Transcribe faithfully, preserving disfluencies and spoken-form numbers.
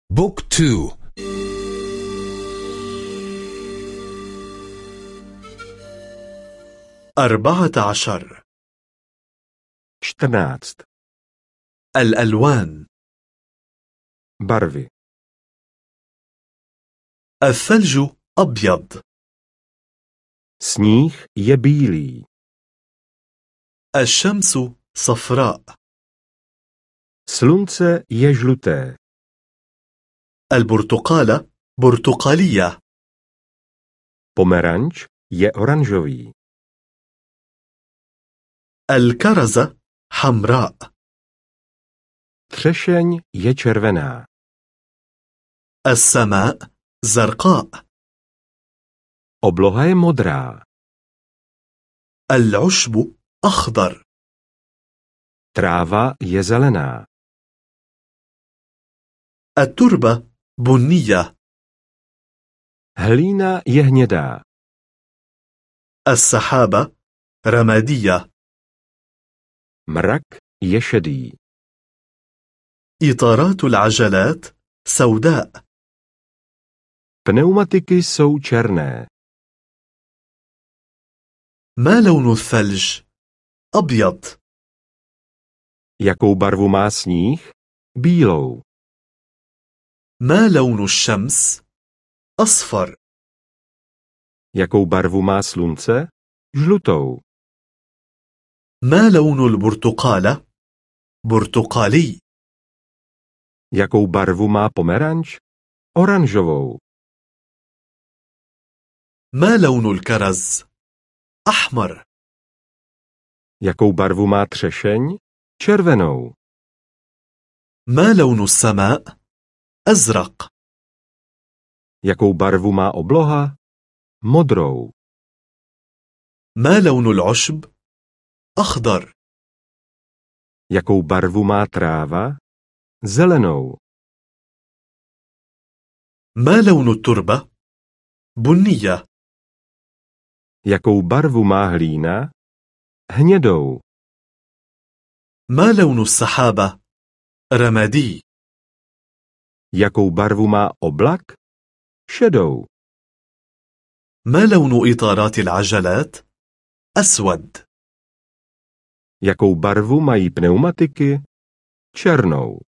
بوك تو. أربعة عشر. čtrnáct. الألوان. barvy. الثلج أبيض. Sníh je bílý. الشمس صفراء. Slunce je žluté. البرتقالة برتقالية. Pomeranč je oranžový. الكرزة حمراء. Třešeň je červená. السماء زرقاء. Obloha je modrá. العشب أخضر. Tráva je zelená. التربة بنية. Hlína je hnědá. السحابة رمادية. Mrak je šedý. إطارات العجلات سوداء. Pneumatiky jsou černé. ما لون الثلج؟ أبيض. Jakou barvu má sníh? Bílou. ما لون الشمس؟ أصفر. Jakou barvu má slunce? Žlutou. ما لون البرتقالة؟ برتقالي. Jakou barvu má pomeranč? Oranžovou. ما لون الكرز؟ أحمر. Jakou barvu má třešeň? Červenou. ما لون السماء؟ أزرق. Jakou barvu má obloha? Modrou. ما لون العشب؟ أخضر. Jakou barvu má tráva? Zelenou. ما لون التربة؟ بنية. Jakou barvu má hlína? Hnědou. ما لون السحابة؟ رمادي. Jakou barvu má oblak? Šedou. ما لون إطارات العجلات؟ أسود. Jakou barvu mají pneumatiky? Černou.